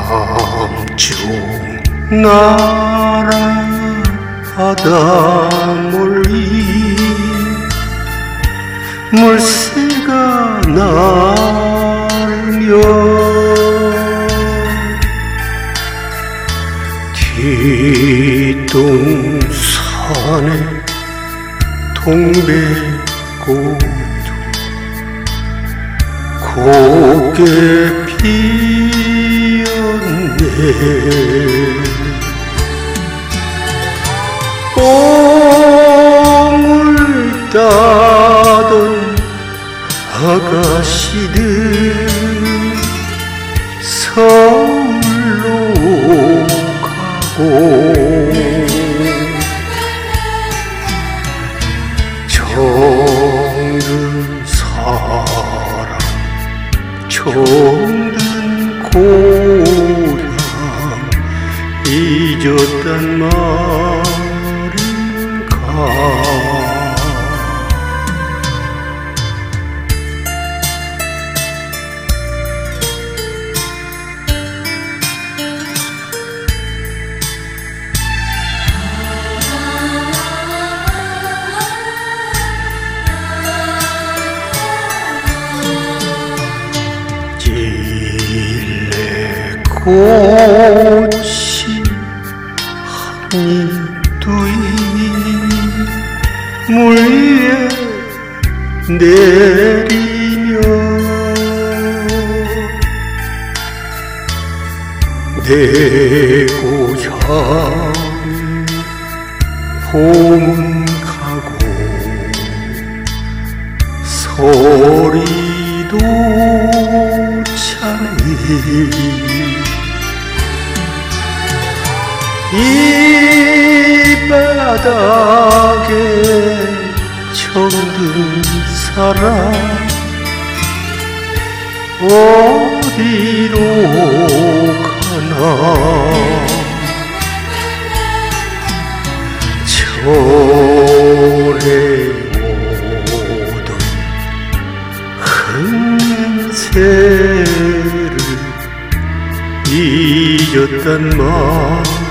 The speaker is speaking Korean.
남쪽 나라 바다 멀리 물새가 날며 뒷동산에 동백꽃도 곱게 피었네. 뽕을 따던 아가씨들 서울로 가고 정든 사랑 정든 고향 잊었단 말인가. 꽃이 한이 두이 물 위에 내리며 내 고향 봄은 가고 소리도 차네. 이 바닥에 정든 사람 어디로 가나. 전에 오던 흔새를 잊었단 말